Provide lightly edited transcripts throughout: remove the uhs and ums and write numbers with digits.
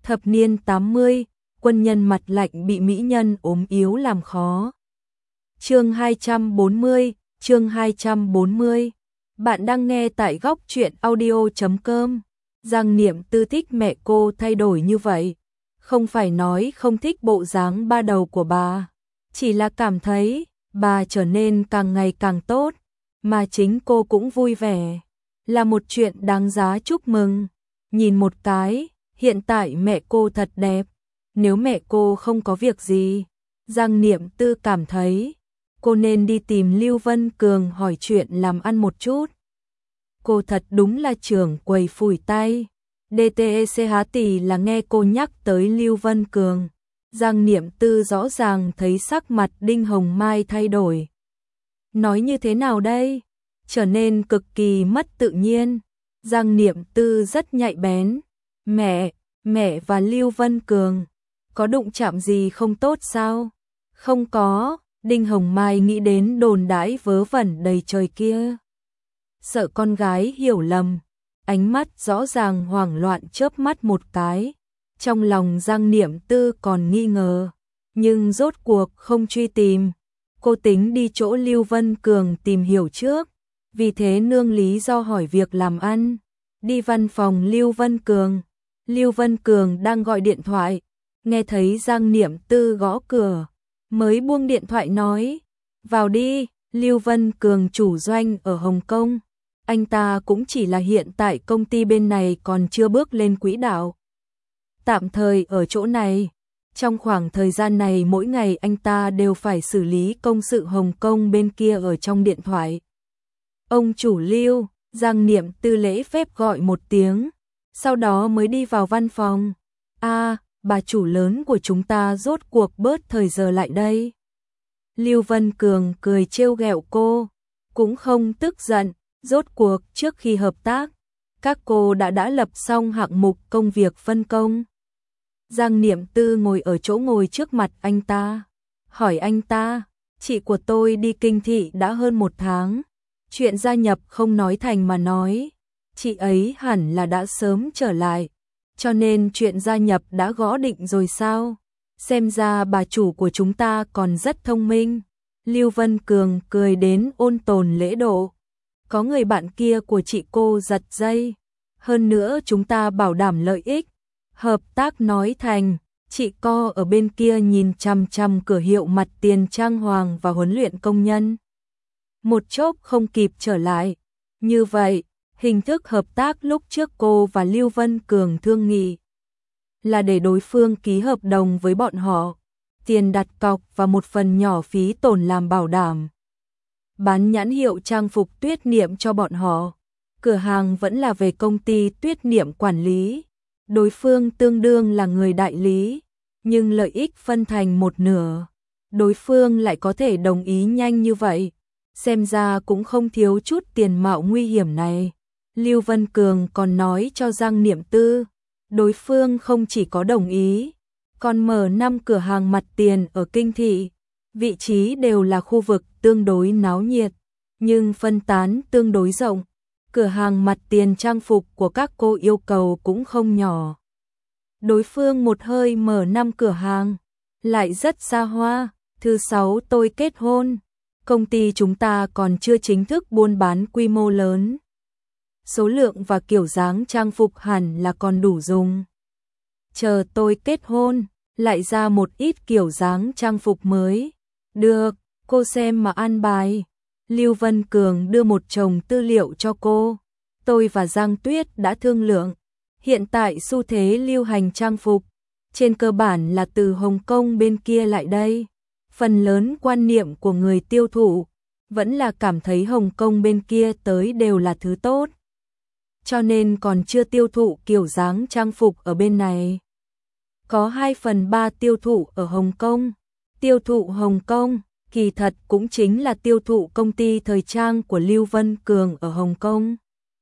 Thập niên 80, quân nhân mặt lạnh bị mỹ nhân ốm yếu làm khó. Chương 240, chương 240. Bạn đang nghe tại góc truyện audio.com. Giang Niệm Tư thích mẹ cô thay đổi như vậy. Không phải nói không thích bộ dáng ba đầu của bà, chỉ là cảm thấy bà trở nên càng ngày càng tốt, mà chính cô cũng vui vẻ. Là một chuyện đáng giá chúc mừng. Nhìn một cái, hiện tại mẹ cô thật đẹp. Nếu mẹ cô không có việc gì, Giang Niệm Tư cảm thấy cô nên đi tìm Lưu Vân Cường hỏi chuyện làm ăn một chút. Cô thật đúng là trưởng quầy phủi tay. DTECH là nghe cô nhắc tới Lưu Vân Cường. Giang Niệm Tư rõ ràng thấy sắc mặt Đinh Hồng Mai thay đổi. Nói như thế nào đây? Trở nên cực kỳ mất tự nhiên. Giang Niệm Tư rất nhạy bén. Mẹ và Lưu Vân Cường có đụng chạm gì không tốt sao? Không có. Đinh Hồng Mai nghĩ đến đồn đãi vớ vẩn đầy trời kia. Sợ con gái hiểu lầm, ánh mắt rõ ràng hoảng loạn chớp mắt một cái. Trong lòng Giang Niệm Tư còn nghi ngờ, nhưng rốt cuộc không truy tìm. Cô tính đi chỗ Lưu Vân Cường tìm hiểu trước, vì thế nương lý do hỏi việc làm ăn. Đi văn phòng Lưu Vân Cường. Lưu Vân Cường đang gọi điện thoại, nghe thấy Giang Niệm Tư gõ cửa, mới buông điện thoại nói, vào đi. Lưu Vân Cường chủ doanh ở Hồng Kông, anh ta cũng chỉ là hiện tại công ty bên này còn chưa bước lên quỹ đạo. Tạm thời ở chỗ này, trong khoảng thời gian này mỗi ngày anh ta đều phải xử lý công sự Hồng Kông bên kia ở trong điện thoại. Ông chủ Lưu, Giang Niệm Tư lễ phép gọi một tiếng, sau đó mới đi vào văn phòng. Bà chủ lớn của chúng ta rốt cuộc bớt thời giờ lại đây. Lưu Vân Cường cười trêu ghẹo cô, cũng không tức giận, rốt cuộc trước khi hợp tác, các cô đã lập xong hạng mục công việc phân công. Giang Niệm Tư ngồi ở chỗ ngồi trước mặt anh ta, hỏi anh ta, chị của tôi đi kinh thị đã hơn 1 tháng, chuyện gia nhập không nói thành mà nói, chị ấy hẳn là đã sớm trở lại, cho nên chuyện gia nhập đã gõ định rồi sao? Xem ra bà chủ của chúng ta còn rất thông minh. Lưu Vân Cường cười đến ôn tồn lễ độ. Có người bạn kia của chị cô giật dây. Hơn nữa chúng ta bảo đảm lợi ích. Hợp tác nói thành, chị co ở bên kia nhìn chằm chằm cửa hiệu mặt tiền trang hoàng và huấn luyện công nhân. Một chốc không kịp trở lại. Như vậy, hình thức hợp tác lúc trước cô và Lưu Vân Cường thương nghị là để đối phương ký hợp đồng với bọn họ, tiền đặt cọc và một phần nhỏ phí tổn làm bảo đảm. Bán nhãn hiệu trang phục Tuyết Niệm cho bọn họ, cửa hàng vẫn là về công ty Tuyết Niệm quản lý. Đối phương tương đương là người đại lý, nhưng lợi ích phân thành một nửa. Đối phương lại có thể đồng ý nhanh như vậy, xem ra cũng không thiếu chút tiền mạo nguy hiểm này. Lưu Vân Cường còn nói cho Giang Niệm Tư, đối phương không chỉ có đồng ý, còn mở 5 cửa hàng mặt tiền ở kinh thị, vị trí đều là khu vực tương đối náo nhiệt, nhưng phân tán tương đối rộng. Cửa hàng mặt tiền trang phục của các cô yêu cầu cũng không nhỏ. Đối phương một hơi mở 5 cửa hàng, lại rất xa hoa. Thứ 6 tôi kết hôn, công ty chúng ta còn chưa chính thức buôn bán quy mô lớn. Số lượng và kiểu dáng trang phục hẳn là còn đủ dùng. Chờ tôi kết hôn, lại ra một ít kiểu dáng trang phục mới. Được, cô xem mà an bài. Lưu Vân Cường đưa một chồng tư liệu cho cô. Tôi và Giang Tuyết đã thương lượng. Hiện tại xu thế lưu hành trang phục, trên cơ bản là từ Hồng Kông bên kia lại đây. Phần lớn quan niệm của người tiêu thụ vẫn là cảm thấy Hồng Kông bên kia tới đều là thứ tốt. Cho nên còn chưa tiêu thụ kiểu dáng trang phục ở bên này. Có 2/3 tiêu thụ ở Hồng Kông. Tiêu thụ Hồng Kông, kỳ thật cũng chính là tiêu thụ công ty thời trang của Lưu Vân Cường ở Hồng Kông.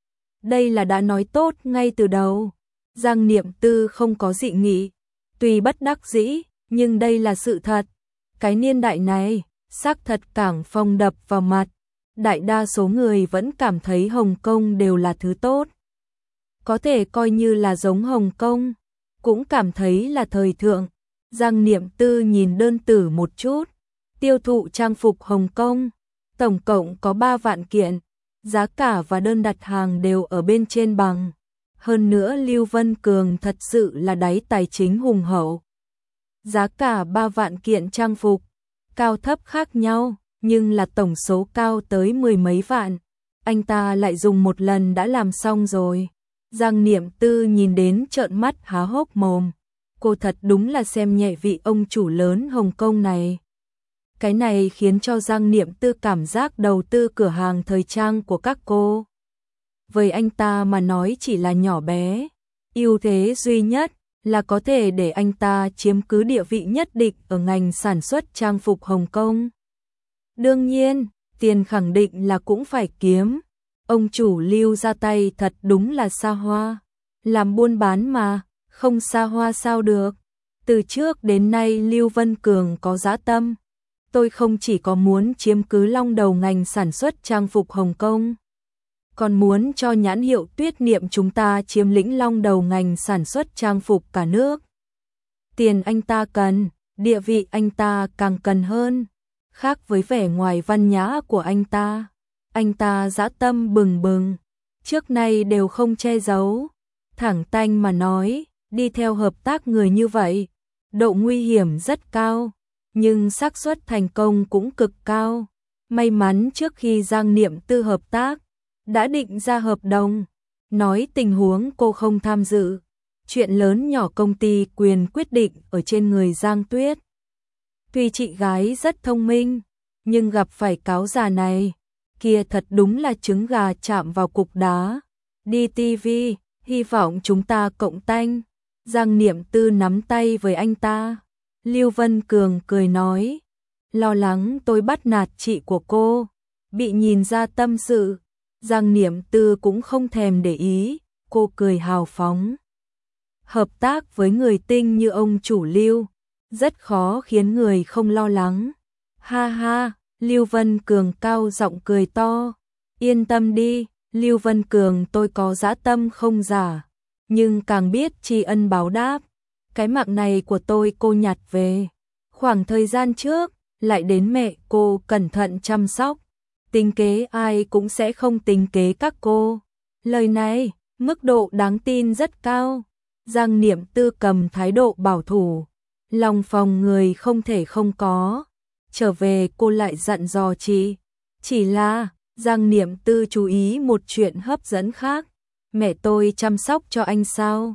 Đây là đã nói tốt ngay từ đầu. Giang Niệm Tư không có dị nghị. Tuy bất đắc dĩ, nhưng đây là sự thật. Cái niên đại này, xác thật cảng phong đập vào mặt. Đại đa số người vẫn cảm thấy Hồng Kông đều là thứ tốt. Có thể coi như là giống Hồng Kông. cũng cảm thấy là thời thượng. Giang Niệm Tư nhìn đơn tử một chút, tiêu thụ trang phục Hồng Kông, tổng cộng có 3 vạn kiện, giá cả và đơn đặt hàng đều ở bên trên bằng. Hơn nữa Lưu Vân Cường thật sự là đáy tài chính hùng hậu. Giá cả 3 vạn kiện trang phục, cao thấp khác nhau, nhưng là tổng số cao tới 10 mấy vạn. Anh ta lại dùng một lần đã làm xong rồi. Giang Niệm Tư nhìn đến trợn mắt há hốc mồm. Cô thật đúng là xem nhẹ vị ông chủ lớn Hồng Kông này. Cái này khiến cho Giang Niệm Tư cảm giác đầu tư cửa hàng thời trang của các cô với anh ta mà nói chỉ là nhỏ bé. Ưu thế duy nhất là có thể để anh ta chiếm cứ địa vị nhất định ở ngành sản xuất trang phục Hồng Kông. Đương nhiên, tiền khẳng định là cũng phải kiếm. Ông chủ Lưu ra tay thật đúng là xa hoa. Làm buôn bán mà, không xa hoa sao được. Từ trước đến nay Lưu Vân Cường có dã tâm. Tôi không chỉ có muốn chiếm cứ long đầu ngành sản xuất trang phục Hồng Kông, còn muốn cho nhãn hiệu Tuyết Niệm chúng ta chiếm lĩnh long đầu ngành sản xuất trang phục cả nước. Tiền anh ta cần, địa vị anh ta càng cần hơn. Khác với vẻ ngoài văn nhã của anh ta dã tâm bừng bừng, trước nay đều không che giấu, thẳng tanh mà nói, đi theo hợp tác người như vậy, độ nguy hiểm rất cao, nhưng xác suất thành công cũng cực cao. May mắn trước khi Giang Niệm Tư hợp tác, đã định ra hợp đồng, nói tình huống cô không tham dự, chuyện lớn nhỏ công ty quyền quyết định ở trên người Giang Tuyết. Tuy chị gái rất thông minh, nhưng gặp phải cáo già này, kia thật đúng là trứng gà chạm vào cục đá. Đi TV, hy vọng chúng ta cộng tanh. Giang Niệm Tư nắm tay với anh ta. Lưu Vân Cường cười nói, lo lắng tôi bắt nạt chị của cô, bị nhìn ra tâm sự. Giang Niệm Tư cũng không thèm để ý, cô cười hào phóng. Hợp tác với người tinh như ông chủ Lưu, rất khó khiến người không lo lắng. Ha ha, Lưu Vân Cường cao giọng cười to. Yên tâm đi, Lưu Vân Cường tôi có dã tâm không giả, nhưng càng biết tri ân báo đáp. Cái mạng này của tôi cô nhặt về. Khoảng thời gian trước, lại đến mẹ cô cẩn thận chăm sóc. Tính kế ai cũng sẽ không tính kế các cô. Lời này, mức độ đáng tin rất cao. Giang Niệm Tư cầm thái độ bảo thủ. Lòng phòng người không thể không có. Trở về cô lại dặn dò chị. Chỉ là, Giang Niệm Tư chú ý một chuyện hấp dẫn khác. Mẹ tôi chăm sóc cho anh sao?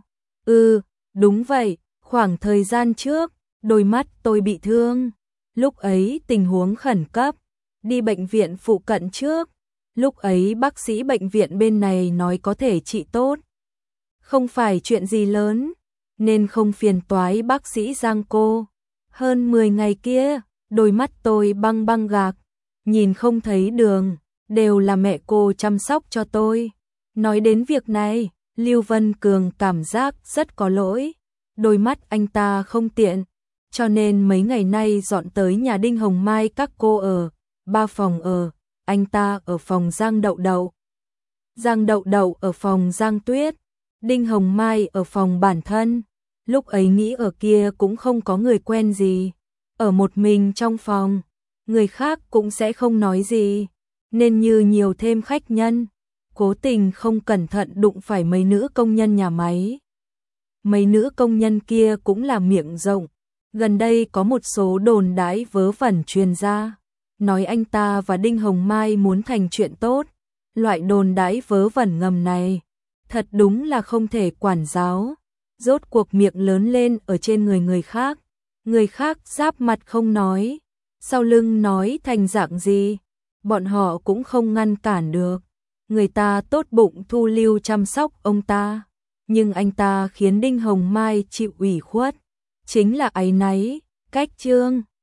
Đúng vậy, khoảng thời gian trước, đôi mắt tôi bị thương. Lúc ấy tình huống khẩn cấp, đi bệnh viện phụ cận trước. Lúc ấy bác sĩ bệnh viện bên này nói có thể trị tốt. Không phải chuyện gì lớn, nên không phiền toái bác sĩ Giang cô. Hơn 10 ngày kia, đôi mắt tôi băng băng gạc, nhìn không thấy đường, đều là mẹ cô chăm sóc cho tôi. Nói đến việc này, Lưu Vân Cường cảm giác rất có lỗi. Đôi mắt anh ta không tiện, cho nên mấy ngày nay dọn tới nhà Đinh Hồng Mai các cô ở, 3 phòng ở, anh ta ở phòng Giang Đậu Đậu. Giang Đậu Đậu ở phòng Giang Tuyết, Đinh Hồng Mai ở phòng bản thân. Lúc ấy nghĩ ở kia cũng không có người quen gì, ở một mình trong phòng, người khác cũng sẽ không nói gì, nên như nhiều thêm khách nhân, cố tình không cẩn thận đụng phải mấy nữ công nhân nhà máy. Mấy nữ công nhân kia cũng là miệng rộng, gần đây có một số đồn đãi vớ vẩn truyền ra, nói anh ta và Đinh Hồng Mai muốn thành chuyện tốt. Loại đồn đãi vớ vẩn ngầm này, thật đúng là không thể quản giáo. Rốt cuộc miệng lớn lên ở trên người người khác giáp mặt không nói, sau lưng nói thành dạng gì, bọn họ cũng không ngăn cản được. Người ta tốt bụng thu lưu chăm sóc ông ta, nhưng anh ta khiến Đinh Hồng Mai chịu ủy khuất, chính là áy náy, cách trương.